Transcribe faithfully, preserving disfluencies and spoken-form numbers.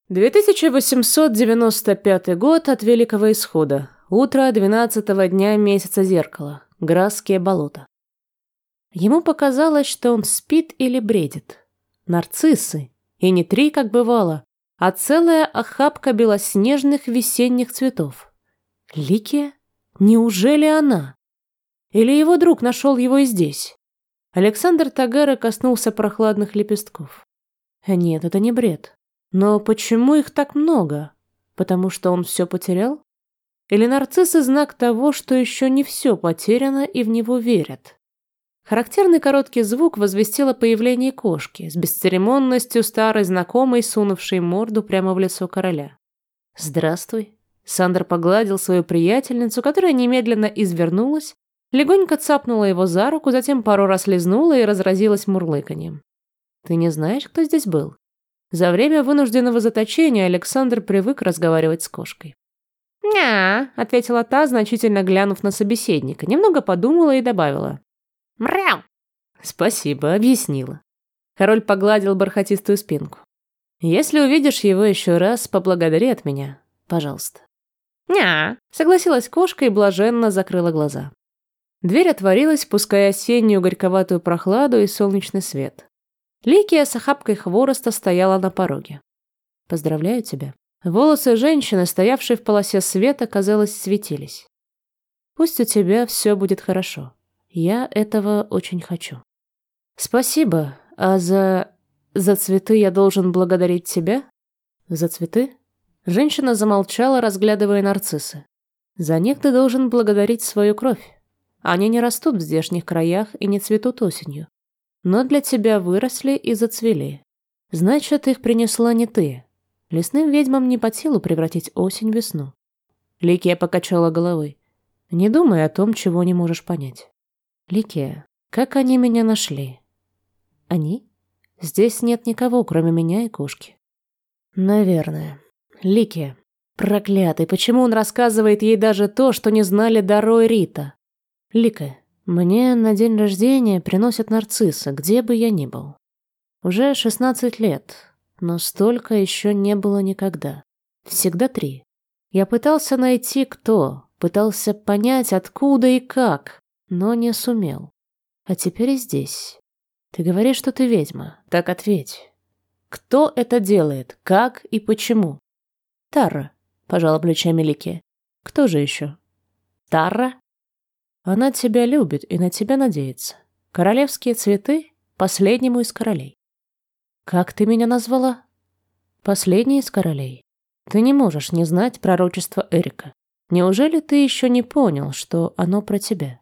две тысячи восемьсот девяносто пятый год от Великого Исхода. Утро двенадцатого дня месяца Зеркала. Грасские болота. Ему показалось, что он спит или бредит. Нарциссы. И не три, как бывало, а целая охапка белоснежных весенних цветов. Ликия? Неужели она? Или его друг нашел его и здесь? Александр Тагера коснулся прохладных лепестков. Нет, это не бред. Но почему их так много? Потому что он все потерял? Или нарциссы знак того, что еще не все потеряно и в него верят? Характерный короткий звук возвестил о появлении кошки, с бесцеремонностью старой знакомой, сунувшей морду прямо в лицо короля. «Здравствуй». Сандер погладил свою приятельницу, которая немедленно извернулась, легонько цапнула его за руку, затем пару раз лизнула и разразилась мурлыканьем. «Ты не знаешь, кто здесь был?» За время вынужденного заточения Александр привык разговаривать с кошкой. «Ня», — ответила та, значительно глянув на собеседника, немного подумала и добавила. «Мряу». «Спасибо, объяснила». Король погладил бархатистую спинку. «Если увидишь его еще раз, поблагодари от меня, пожалуйста». «Ня», — согласилась кошка и блаженно закрыла глаза. Дверь отворилась, пуская осеннюю горьковатую прохладу и солнечный свет. Ликия с охапкой хвороста стояла на пороге. «Поздравляю тебя». Волосы женщины, стоявшей в полосе света, казалось, светились. «Пусть у тебя все будет хорошо. Я этого очень хочу». «Спасибо. А за... за цветы я должен благодарить тебя?» «За цветы?» Женщина замолчала, разглядывая нарциссы. «За них ты должен благодарить свою кровь. Они не растут в здешних краях и не цветут осенью. Но для тебя выросли и зацвели. Значит, их принесла не ты. Лесным ведьмам не под силу превратить осень в весну». Ликия покачала головой. «Не думай о том, чего не можешь понять». «Ликия, как они меня нашли?» «Они? Здесь нет никого, кроме меня и кошки». «Наверное. Ликия. Проклятый, почему он рассказывает ей даже то, что не знали Даро и Рита? Лика, мне на день рождения приносят нарциссы, где бы я ни был. Уже шестнадцать лет, но столько еще не было никогда. Всегда три. Я пытался найти, кто, пытался понять, откуда и как, но не сумел. А теперь и здесь. Ты говоришь, что ты ведьма, так ответь. Кто это делает, как и почему?» «Тарра», — пожала плечами Ликия. «Кто же еще?» «Тарра?» «Она тебя любит и на тебя надеется. Королевские цветы последнему из королей». «Как ты меня назвала?» «Последний из королей. Ты не можешь не знать пророчества Эрика. Неужели ты еще не понял, что оно про тебя?»